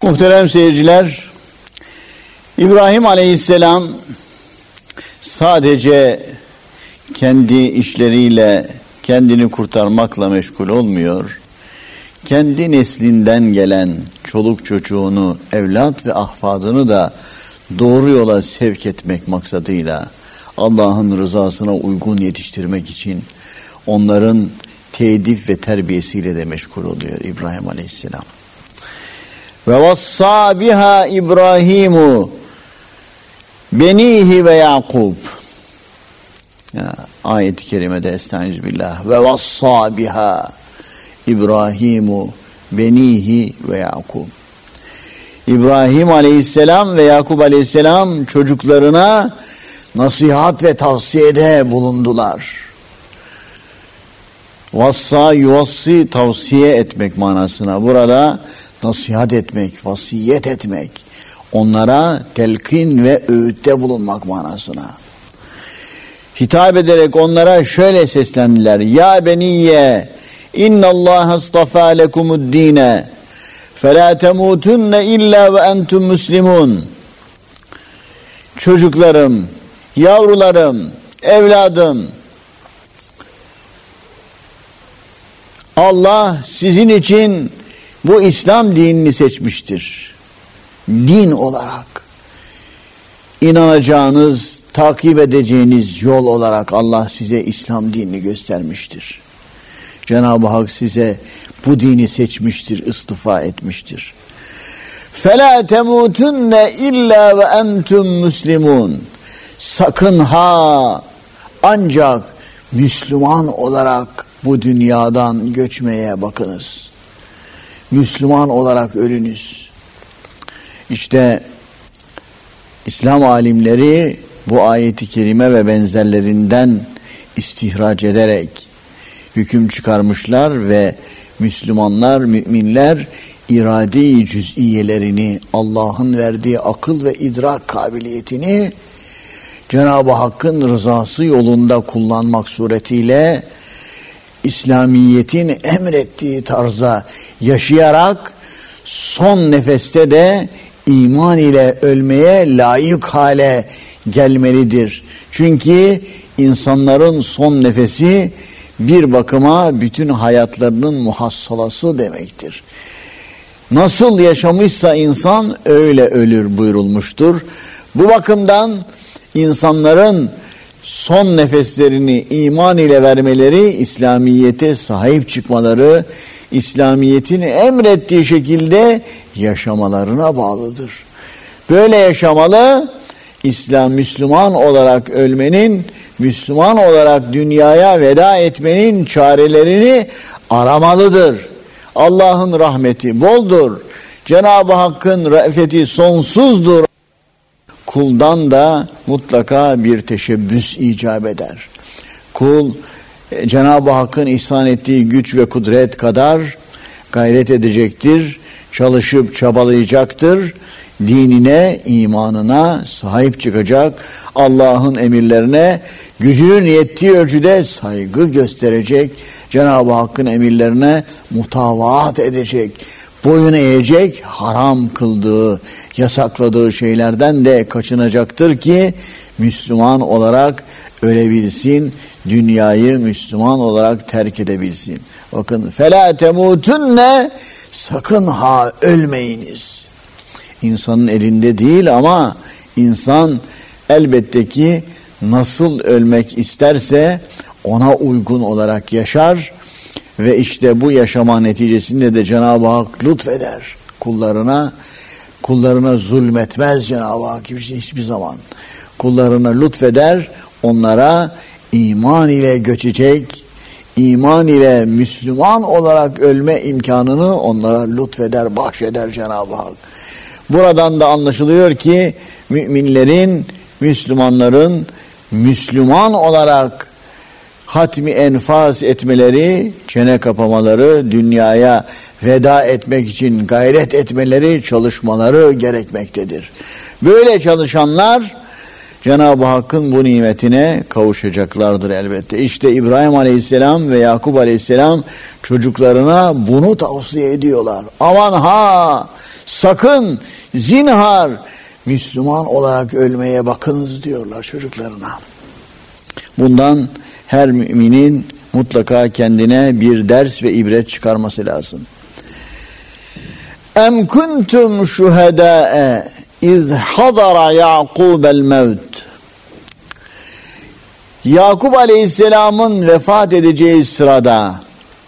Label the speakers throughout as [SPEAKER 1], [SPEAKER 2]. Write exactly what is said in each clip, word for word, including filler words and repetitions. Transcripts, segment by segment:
[SPEAKER 1] Muhterem seyirciler, İbrahim Aleyhisselam sadece kendi işleriyle kendini kurtarmakla meşgul olmuyor. Kendi neslinden gelen çoluk çocuğunu, evlat ve ahfadını da doğru yola sevk etmek maksadıyla Allah'ın rızasına uygun yetiştirmek için onların tedip ve terbiyesiyle de meşgul oluyor İbrahim Aleyhisselam. Ve vassa biha İbrahimu benihi ve Yakub. Ya, ayet-i kerimede estağfirullah. Ve vassa biha İbrahimu benihi ve Yakub. İbrahim Aleyhisselam ve Yakub Aleyhisselam çocuklarına nasihat ve tavsiyede bulundular. Vassa yuvassi tavsiye etmek manasına. Burada nasihat etmek, vasiyet etmek, onlara telkin ve öğütte bulunmak manasına. Hitap ederek onlara şöyle seslendiler. Ya beniyye innallâhe astafâ lekumuddîne felâ temûtunne illâ ve entum müslimûn. Çocuklarım, yavrularım, evladım, Allah sizin için bu İslam dinini seçmiştir. Din olarak inanacağınız, takip edeceğiniz yol olarak Allah size İslam dinini göstermiştir. Cenab-ı Hak size bu dini seçmiştir, istifa etmiştir. فَلَا تَمُوتُنَّ اِلَّا وَاَنْتُمْ مُسْلِمُونَ. Sakın ha ancak Müslüman olarak bu dünyadan göçmeye bakınız. Müslüman olarak ölünüz. İşte İslam alimleri bu ayeti kerime ve benzerlerinden istihraç ederek hüküm çıkarmışlar ve Müslümanlar, müminler irade-i cüz'iyelerini, Allah'ın verdiği akıl ve idrak kabiliyetini Cenab-ı Hakk'ın rızası yolunda kullanmak suretiyle İslamiyet'in emrettiği tarza yaşayarak son nefeste de iman ile ölmeye layık hale gelmelidir. Çünkü insanların son nefesi bir bakıma bütün hayatlarının muhassalası demektir. Nasıl yaşamışsa insan öyle ölür buyurulmuştur. Bu bakımdan insanların son nefeslerini iman ile vermeleri, İslamiyet'e sahip çıkmaları, İslamiyet'in emrettiği şekilde yaşamalarına bağlıdır. Böyle yaşamalı, İslam Müslüman olarak ölmenin, Müslüman olarak dünyaya veda etmenin çarelerini aramalıdır. Allah'ın rahmeti boldur. Cenab-ı Hakk'ın re'feti sonsuzdur. Kuldan da mutlaka bir teşebbüs icap eder. Kul Cenab-ı Hakk'ın ihsan ettiği güç ve kudret kadar gayret edecektir, çalışıp çabalayacaktır, dinine, imanına sahip çıkacak, Allah'ın emirlerine gücünün yettiği ölçüde saygı gösterecek, Cenab-ı Hakk'ın emirlerine mutavaat edecek, boyun eğecek, haram kıldığı, yasakladığı şeylerden de kaçınacaktır ki Müslüman olarak ölebilsin, dünyayı Müslüman olarak terk edebilsin. Bakın, فَلَا تَمُوتُنَّ sakın ha ölmeyiniz. İnsanın elinde değil ama insan elbette ki nasıl ölmek isterse ona uygun olarak yaşar ve işte bu yaşama neticesinde de Cenab-ı Hak lütfeder kullarına. Kullarına zulmetmez Cenab-ı Hak hiçbir zaman. Kullarına lütfeder, onlara iman ile göçecek, iman ile Müslüman olarak ölme imkanını onlara lütfeder, bahşeder Cenab-ı Hak. Buradan da anlaşılıyor ki müminlerin, Müslümanların Müslüman olarak hatmi enfaz etmeleri, çene kapamaları, dünyaya veda etmek için gayret etmeleri, çalışmaları gerekmektedir. Böyle çalışanlar Cenab-ı Hakk'ın bu nimetine kavuşacaklardır elbette. İşte İbrahim Aleyhisselam ve Yakub Aleyhisselam çocuklarına bunu tavsiye ediyorlar. Aman ha! sakın zinhar Müslüman olarak ölmeye bakınız diyorlar çocuklarına. Bundan her müminin mutlaka kendine bir ders ve ibret çıkarması lazım. Em kuntum şuhedâe iz hadara Ya'kûbel mevt. Yakup Aleyhisselam'ın vefat edeceği sırada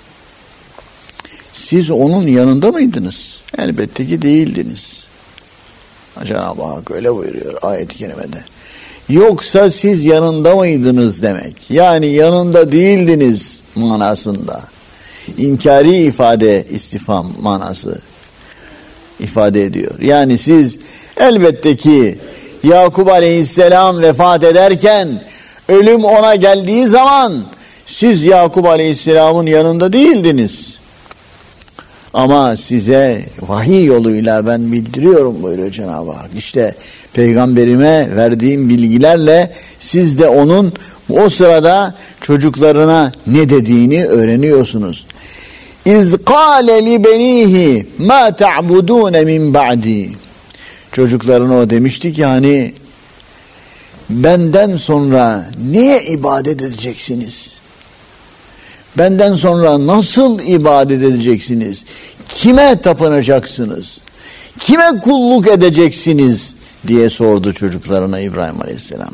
[SPEAKER 1] siz onun yanında mıydınız? Elbette ki değildiniz. Cenab-ı Hak öyle buyuruyor ayet-i kerimede. Yoksa siz yanında mıydınız demek. Yani yanında değildiniz manasında. İnkari ifade, istifham manası ifade ediyor. Yani siz elbette ki Yakup Aleyhisselam vefat ederken, ölüm ona geldiği zaman siz Yakup Aleyhisselam'ın yanında değildiniz. Ama size vahiy yoluyla ben bildiriyorum buyuruyor Cenab-ı Hak. İşte peygamberime verdiğim bilgilerle siz de onun o sırada çocuklarına ne dediğini öğreniyorsunuz. İz kâle li benihi ma ta'budûne min ba'di. Çocuklarına o demişti ki hani benden sonra neye ibadet edeceksiniz? Benden sonra nasıl ibadet edeceksiniz? Kime tapınacaksınız? Kime kulluk edeceksiniz? Diye sordu çocuklarına İbrahim Aleyhisselam.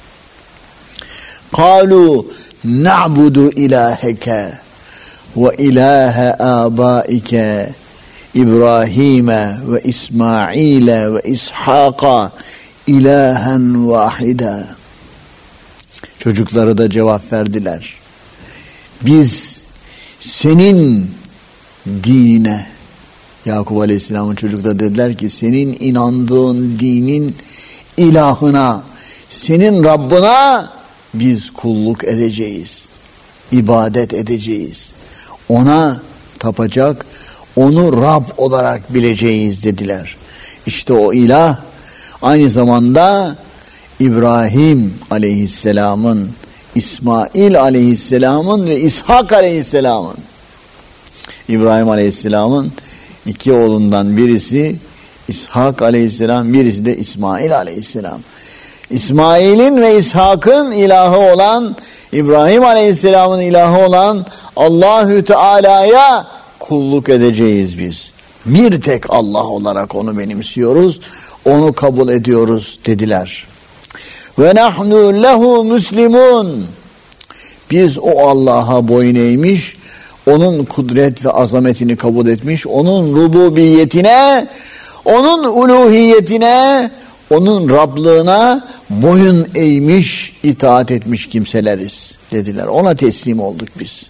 [SPEAKER 1] Kalu na'budu ilaheke ve ilahe abaike İbrahim'e ve İsmail'e ve İshak'a ilahen vahida. Çocukları da cevap verdiler. Biz senin dinine, Yakup Aleyhisselam'ın çocukları dediler ki senin inandığın dinin ilahına, senin Rabbına biz kulluk edeceğiz, ibadet edeceğiz. Ona tapacak, onu Rab olarak bileceğiz dediler. İşte o ilah aynı zamanda İbrahim Aleyhisselam'ın, İsmail Aleyhisselam'ın ve İshak Aleyhisselam'ın. İbrahim Aleyhisselam'ın iki oğlundan birisi İshak Aleyhisselam, birisi de İsmail Aleyhisselam. İsmail'in ve İshak'ın ilahı olan, İbrahim Aleyhisselam'ın ilahı olan Allahü Teala'ya kulluk edeceğiz biz. Bir tek Allah olarak onu benimsiyoruz, onu kabul ediyoruz dediler. Ve nahnu lehu muslimun. Biz o Allah'a boyun eğmiş, onun kudret ve azametini kabul etmiş, onun rububiyetine, onun uluhiyetine, onun Rablığına boyun eğmiş, itaat etmiş kimseleriz dediler. Ona teslim olduk biz.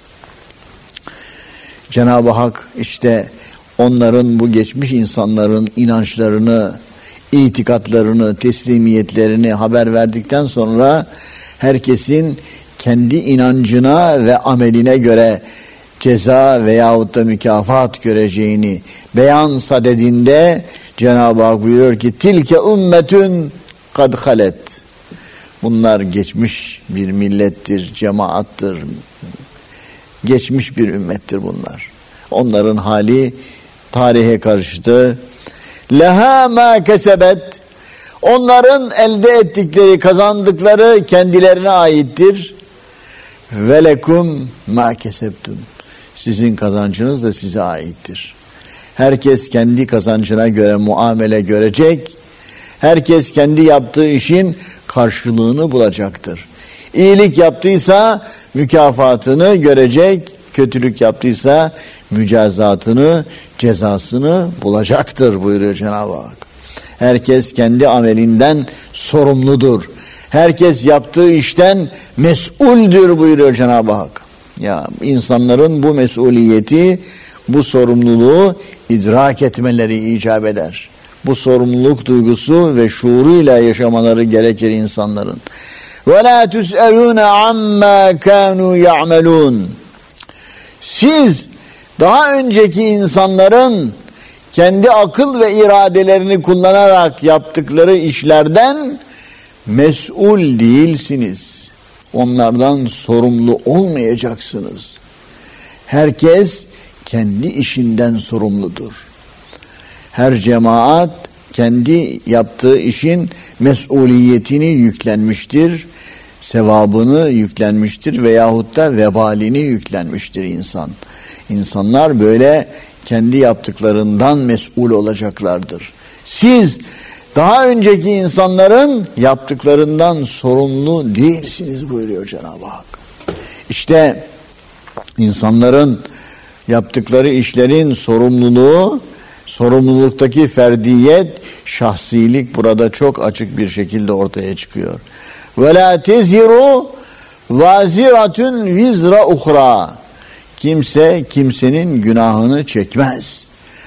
[SPEAKER 1] Cenab-ı Hak işte onların, bu geçmiş insanların inançlarını, itikatlarını, teslimiyetlerini haber verdikten sonra herkesin kendi inancına ve ameline göre ceza veyahut da mükafat göreceğini beyan sadedinde Cenab-ı Hak buyuruyor ki tilke ümmetün kad halet. Bunlar geçmiş bir millettir, cemaattır. Geçmiş bir ümmettir bunlar. Onların hali tarihe karıştı. Leha ma kesebet. Onların elde ettikleri, kazandıkları kendilerine aittir. Ve lekum ma kesebtum. Sizin kazancınız da size aittir. Herkes kendi kazancına göre muamele görecek. Herkes kendi yaptığı işin karşılığını bulacaktır. İyilik yaptıysa mükafatını görecek, kötülük yaptıysa mücazatını, cezasını bulacaktır buyuruyor Cenab-ı Hak. Herkes kendi amelinden sorumludur. Herkes yaptığı işten mesuldür buyuruyor Cenab-ı Hak. Ya insanların bu mesuliyeti, bu sorumluluğu idrak etmeleri icap eder. Bu sorumluluk duygusu ve şuuruyla yaşamaları gerekir insanların. وَلَا تُسْأَلُونَ عَمَّا كَانُوا يَعْمَلُونَ. Siz daha önceki insanların kendi akıl ve iradelerini kullanarak yaptıkları işlerden mesul değilsiniz. Onlardan sorumlu olmayacaksınız. Herkes kendi işinden sorumludur. Her cemaat kendi yaptığı işin mesuliyetini yüklenmiştir, sevabını yüklenmiştir veyahut da vebalini yüklenmiştir insan. İnsanlar böyle kendi yaptıklarından mesul olacaklardır. Siz daha önceki insanların yaptıklarından sorumlu değilsiniz buyuruyor Cenab-ı Hak. İşte insanların yaptıkları işlerin sorumluluğu, sorumluluktaki ferdiyet, şahsilik burada çok açık bir şekilde ortaya çıkıyor. وَلَا تَزِرُ وَازِرَةٌ وِزْرَ اُخْرَى. Kimse kimsenin günahını çekmez.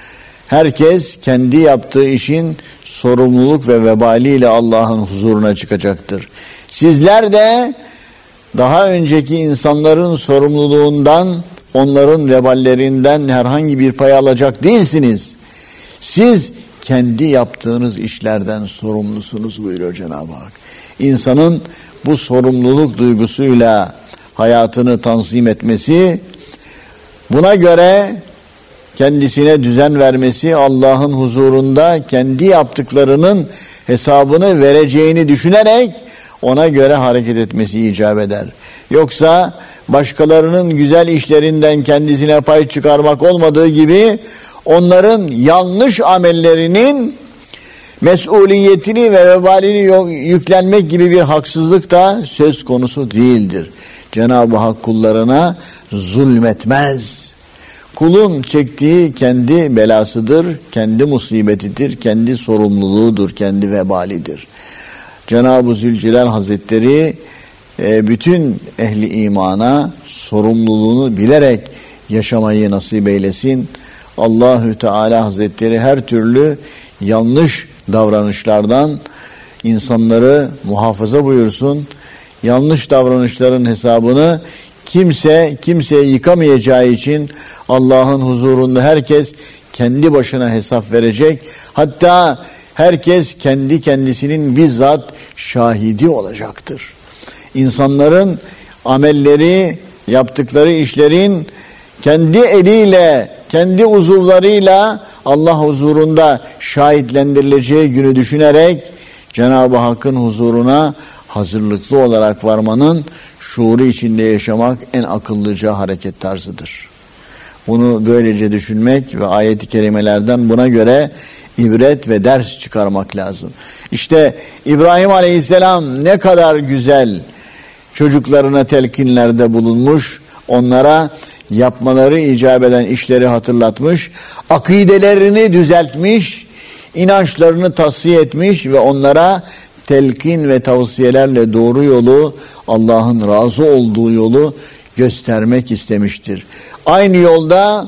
[SPEAKER 1] Herkes kendi yaptığı işin sorumluluk ve vebaliyle Allah'ın huzuruna çıkacaktır. Sizler de daha önceki insanların sorumluluğundan, onların veballerinden herhangi bir pay alacak değilsiniz. Siz kendi yaptığınız işlerden sorumlusunuz buyuruyor Cenab-ı Hak. İnsanın bu sorumluluk duygusuyla hayatını tanzim etmesi, buna göre kendisine düzen vermesi, Allah'ın huzurunda kendi yaptıklarının hesabını vereceğini düşünerek ona göre hareket etmesi icap eder. Yoksa başkalarının güzel işlerinden kendisine pay çıkarmak olmadığı gibi onların yanlış amellerinin mesuliyetini ve vebalini yüklenmek gibi bir haksızlık da söz konusu değildir. Cenab-ı Hak kullarına zulmetmez. Kulun çektiği kendi belasıdır, kendi musibetidir, kendi sorumluluğudur, kendi vebalidir. Cenab-ı Zülcelal Hazretleri bütün ehli imana sorumluluğunu bilerek yaşamayı nasip eylesin. Allahü Teala Hazretleri her türlü yanlış davranışlardan insanları muhafaza buyursun. Yanlış davranışların hesabını kimse kimseye yıkamayacağı için Allah'ın huzurunda herkes kendi başına hesap verecek. Hatta herkes kendi kendisinin bizzat şahidi olacaktır. İnsanların amelleri, yaptıkları işlerin kendi eliyle, kendi uzuvlarıyla Allah huzurunda şahitlendirileceği günü düşünerek Cenab-ı Hakk'ın huzuruna hazırlıklı olarak varmanın şuuru içinde yaşamak en akıllıca hareket tarzıdır. Bunu böylece düşünmek ve ayet-i kerimelerden buna göre ibret ve ders çıkarmak lazım. İşte İbrahim Aleyhisselam ne kadar güzel çocuklarına telkinlerde bulunmuş, onlara yapmaları icap eden işleri hatırlatmış, akidelerini düzeltmiş, inançlarını tasfiye etmiş ve onlara telkin ve tavsiyelerle doğru yolu, Allah'ın razı olduğu yolu göstermek istemiştir. Aynı yolda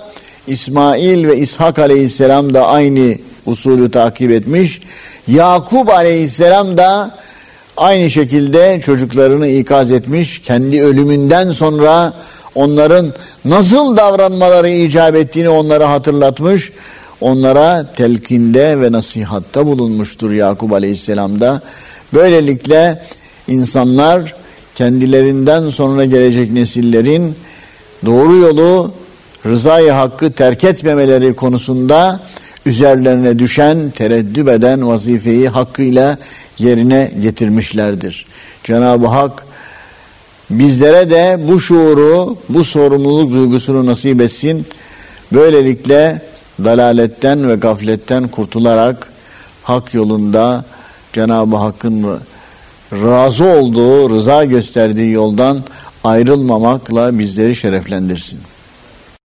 [SPEAKER 1] İsmail ve İshak Aleyhisselam da aynı usulü takip etmiş. Yakup Aleyhisselam da aynı şekilde çocuklarını ikaz etmiş. Kendi ölümünden sonra onların nasıl davranmaları icap ettiğini onlara hatırlatmış. Onlara telkinde ve nasihatta bulunmuştur Yakup Aleyhisselam'da. Böylelikle insanlar kendilerinden sonra gelecek nesillerin doğru yolu, rızayı hakkı terk etmemeleri konusunda üzerlerine düşen, tereddüt eden vazifeyi hakkıyla yerine getirmişlerdir. Cenab-ı Hak bizlere de bu şuuru, bu sorumluluk duygusunu nasip etsin. Böylelikle dalaletten ve gafletten kurtularak hak yolunda Cenab-ı Hakk'ın razı olduğu, rıza gösterdiği yoldan ayrılmamakla bizleri şereflendirsin.